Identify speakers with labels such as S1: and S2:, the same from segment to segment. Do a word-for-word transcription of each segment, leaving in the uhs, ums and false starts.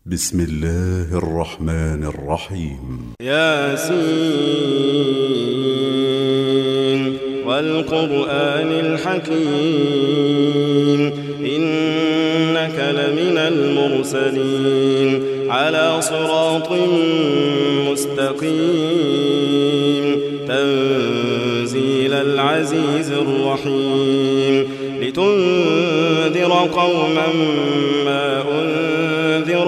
S1: بسم الله الرحمن الرحيم.
S2: ياسين والقرآن الحكيم إنك لمن المرسلين على صراط مستقيم تنزيل العزيز الرحيم لتنذر قوما ما أنذر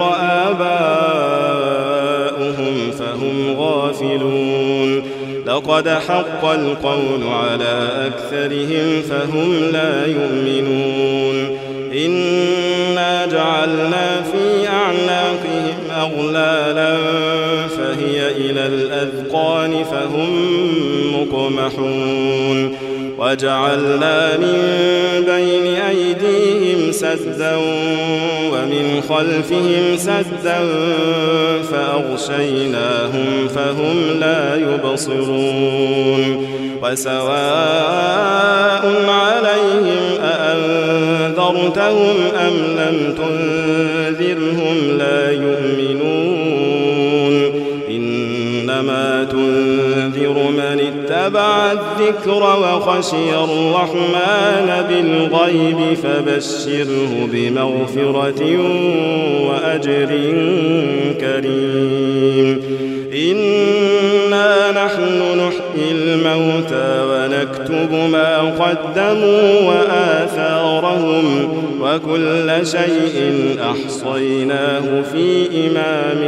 S2: آباؤهم فهم غافلون لقد حق القول على أكثرهم فهم لا يؤمنون إنا جعلنا في أعناقهم أغلالا فهي إلى الأذقان فهم مقمحون وجعلنا من بين أيديهم سدا ومن خلفهم سدا فأغشيناهم فهم لا يبصرون وسواء عليهم أأنذرتهم أم لم تنذرهم لا يؤمنون إنما تنذر من اتبع الذكر وخشي الرحمن بالغيب فبشره بمغفرة وأجر كريم إنا نحن نحيي الموتى ونكتب ما قدموا وآثارهم وكل شيء أحصيناه في إمام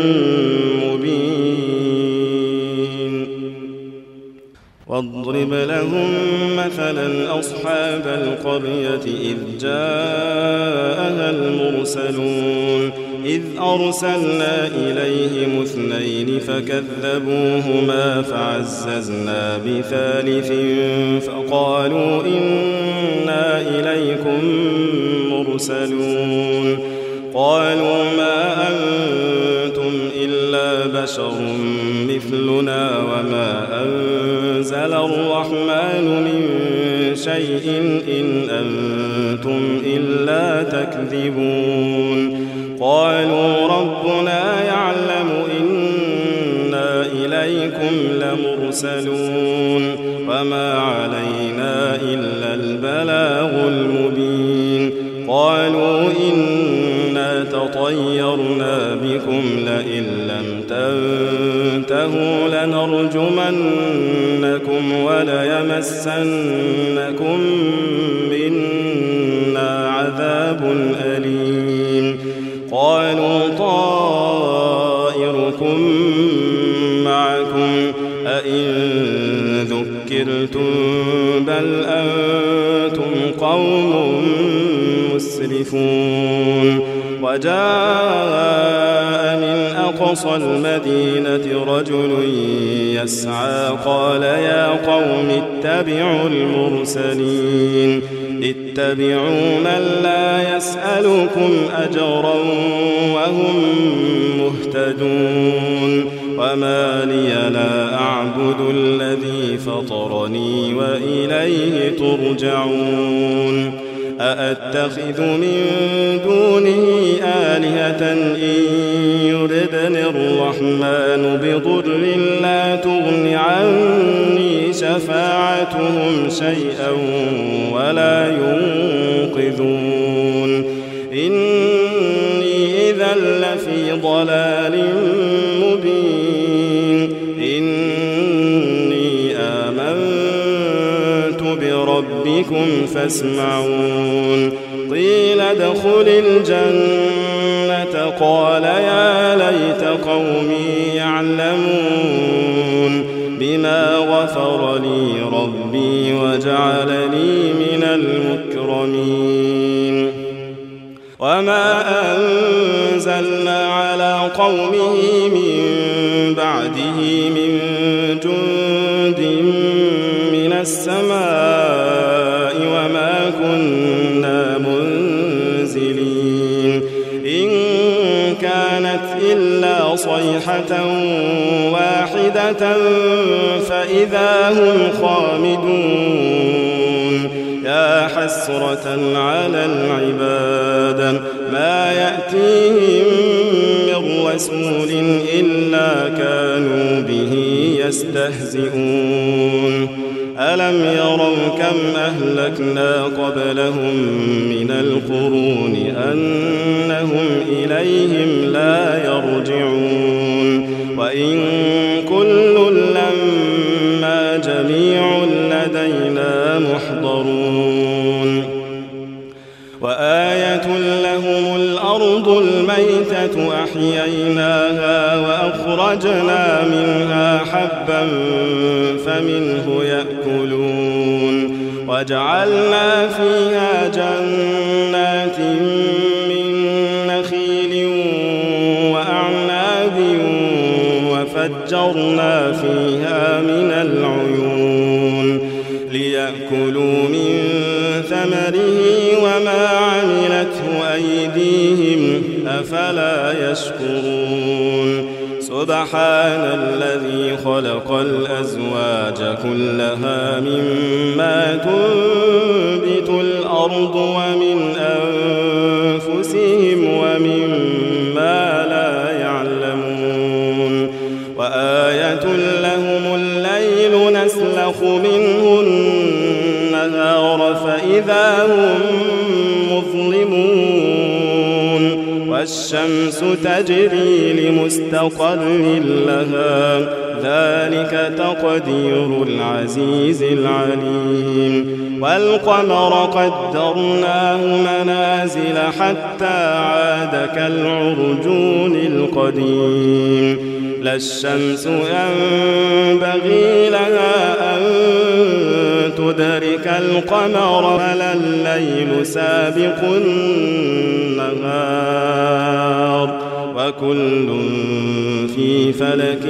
S2: مبين واضرب لهم مثلا أصحاب القرية إذ جاءها المرسلون إذ أرسلنا إليهم اثنين فكذبوهما فعززنا بثالث فقالوا إنا إليكم مرسلون قالوا ما أنتم إلا بشر مثلنا وما أنزل الرحمن من شيء إن أنتم إلا تكذبون قالوا ربنا يعلم إنا إليكم لمرسلون وما علينا إلا البلاغ المبين قالوا إنا تطيرنا بكم لئن لم تنتهوا لنرجمنكم وليمسنكم منا عذاب أليم قالوا طائركم معكم أئن ذكرتم بل أنتم قوم مسرفون وجاء من أقصى المدينة رجل يسعى قال يا قوم اتبعوا المرسلين اتبعوا من لا يسألكم أجرا وهم مهتدون وما لي لا أعبد الذي فطرني وإليه ترجعون أأتخذ من دونه آلهة إن يردني الرحمن بضر لا تغن عني شفاعتهم شيئا ولا ينقذون إني إذا لفي ضلال مبين إني آمنت بربكم فاسمعون قيل ادخل الجنة قال يا ليت قومي يعلمون بما غفر لي ربي وجعلني من المكرمين وما أنزلنا على قومه من بعده من جند من السماء وما كنا منزلين إن كانت إلا صيحة واحدة فإذا هم خامدون يا حسرة على العباد ما يأتيهم رسول إلا كانوا به يستهزئون ألم يروا كم أهلكنا قبلهم من القرون أنهم إليهم لا يرجعون وإن كل لما جميع لدينا محضرون وآية لهم الأرض الميتة أحييناها وأخرجنا منها حبا فمنه يأكلون وجعلنا فيها جنات من نخيل وأعناب وفجرنا فيها من العيون ليأكلوا من ثمره وما عملته أيديهم أفلا يشكرون سبحان الذي خلق الأزواج كلها مما تنبت الأرض ومن أنفسهم ومما لا يعلمون وآية لهم الليل نسلخ منه النهار فإذا هم مظلمون والشمس تجري لمستقر لها ذلك تقدير العزيز العليم والقمر قدرناه منازل حتى عاد كالعرجون القديم لا الشمس ينبغي لها أن تدرك القمر ولا الليل سابق النهار وكل في فلك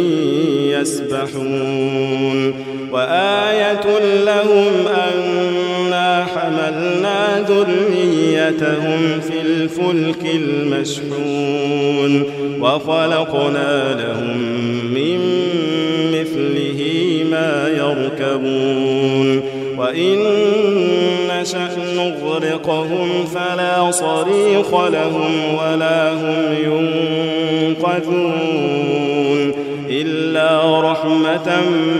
S2: يسبحون وآية لهم أنا حملنا ذريتهم في الفلك المشحون وخلقنا لهم من مثله ما يركبون وإن نشأ نغرقهم فلا صريخ لهم ولا هم ينقذون إلا رحمة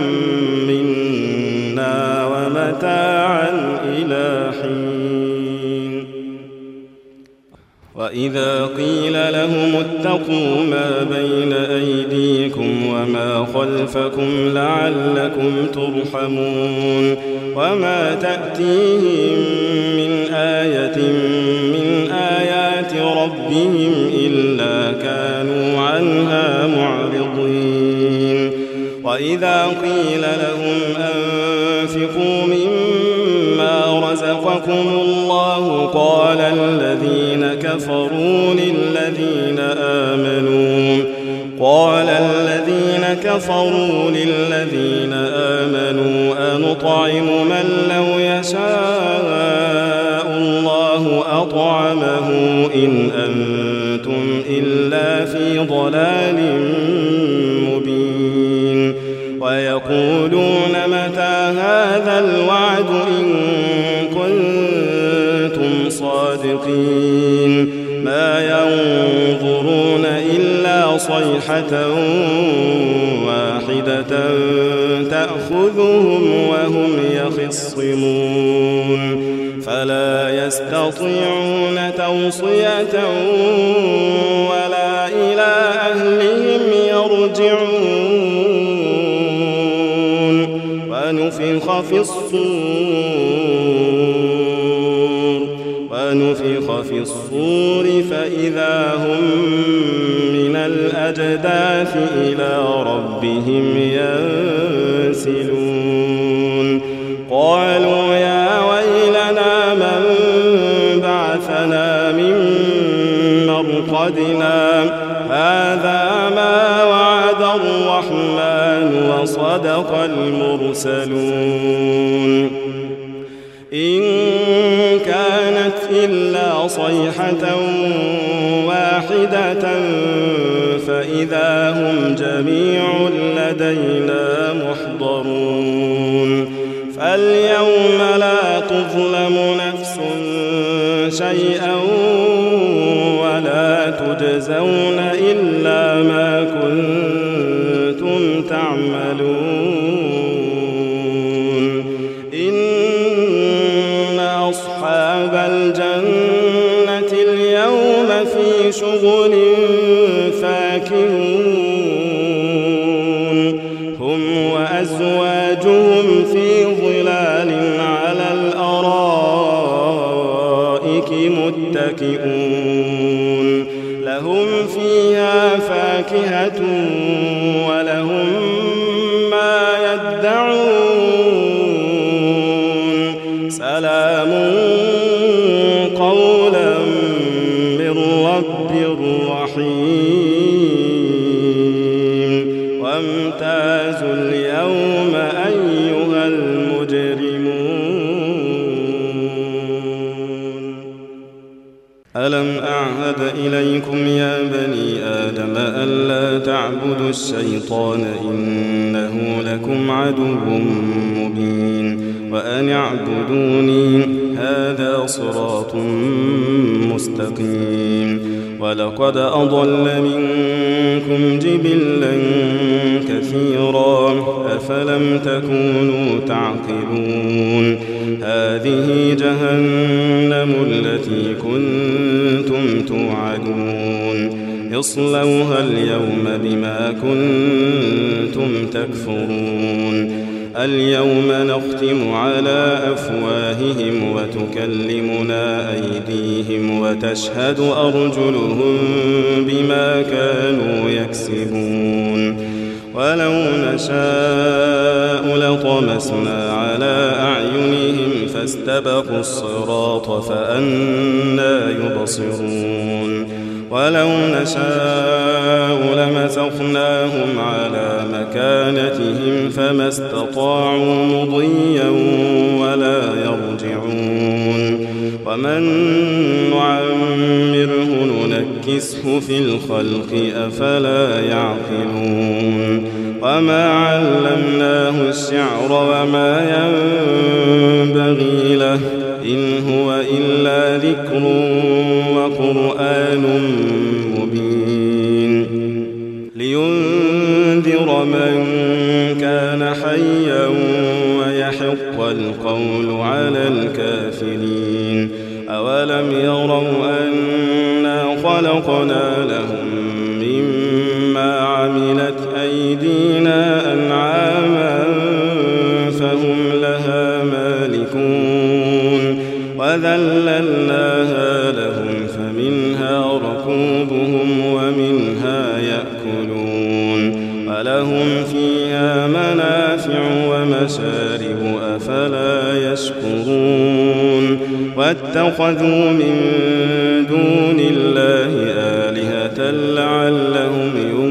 S2: منا ومتاعا إلى حين وإذا قيل لهم اتقوا ما بين أيديكم وما خلفكم لعلكم ترحمون وما تأتيهم من آية من آيات ربهم إلا كانوا عنها معرضين وإذا قيل لهم أنفقوا مما رزقكم الله قال الذين كفروا للذين آمنوا قال الذين كفروا للذين آمنوا أنطعم من لو يشاء الله أطعمه إن أنتم إلا في ضلال مبين ويقولون متى هذا الوعد إن كنتم صادقين ما ينظرون إلا صيحة واحدة تأخذهم وهم يخصمون فلا يستطيعون توصية ولا إلى أهلهم يرجعون ونفخ في الصور ونفخ في الصور فإذا هم من الأجداث إلى ربهم ينسلون قالوا يا ويلنا من بعثنا من مرقدنا هذا ما وعد الرحمن وصدق المرسلون إن كانت إلا صيحة واحدة فإذا هم جميع لدينا محضرون فاليوم لا تظلم نفس شيئا ولا تجزون تجزون إلا ما كنتم تعملون إن أصحاب الجنة اليوم في شغل فاكهون هم وأزواجهم في ظلال على الأرائك متكئون لهم فيها فاكهة ولهم ما يدعون سلام قولا من رب رحيم وامتازوا اليوم أيها المجرمون ألم أعهد إليكم يا بني آدم ألا تعبدوا الشيطان إنه لكم عدو مبين وأن اعبدوني هذا صراط مستقيم ولقد أضل منكم جبلا كثيرا أفلم تكونوا تعقلون هذه جهنم التي كنتم توعدون اصلوها اليوم بما كنتم تكفرون اليوم نختم على أفواههم وتكلمنا أيديهم وتشهد أرجلهم بما كانوا يكسبون ولو نشاء لطمسنا على أعينهم فاستبقوا الصراط فأنى يبصرون ولو نشاء لمسخناهم على مكانتهم فما استطاعوا مضيا ولا يرجعون ومن نعمره ننكسه في الخلق أفلا يعقلون وما علمناه الشعر وما ينبغي له إن هو إلا ذكر وقرآن مبين لينذر من كان حيا ويحق القول على الكافرين أولم يروا أنا خلقنا لهم مما عملت أيدينا أنعاما فهم لها مالكون وذللناها لهم فمنها ركوبهم ومنها يأكلون ولهم فيها منافع ومشارب أفلا يشكرون واتخذوا من دون الله آلهة لعلهم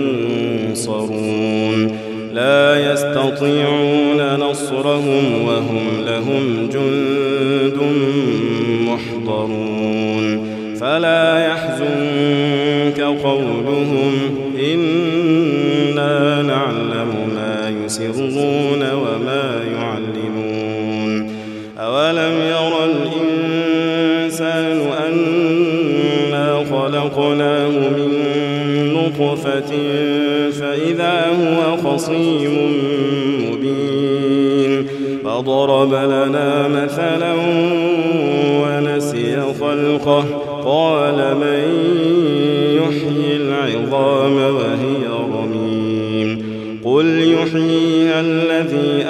S2: ينصرون لا يستطيعون نصرهم وهم لهم جند محضرون فلا يحزنك قولهم إنا نعلم ما يسرون وما يعلنون أولم ير الإنسان أنا خلقناه من نطفة فإذا هو خصيم مبين فضرب لنا مثلا ونسي خلقه قال من يحيي العظام وهي رميم قل يحييها الذي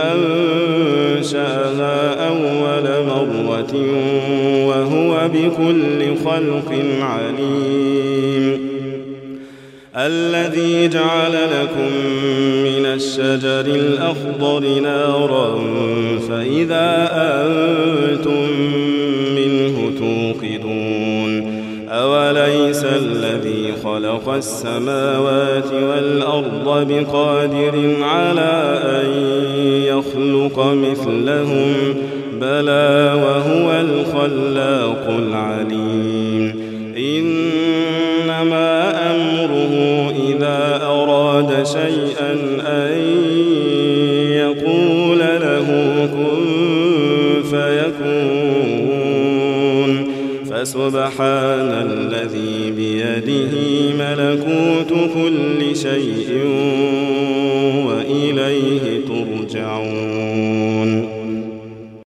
S2: أنشأها أول مرة وهو بكل خلق عليم الذي جعل لكم من الشجر الأخضر نارا فإذا أنتم منه توقدون أوليس الذي خلق السماوات والأرض بقادر على أن يخلق مثلهم بلى وهو الخلاق العليم إنما أمره إذا أراد شيئا أن يقول له كن فيكون فسبحان الذي بيده بيده ملكوت كل شيء وإليه ترجعون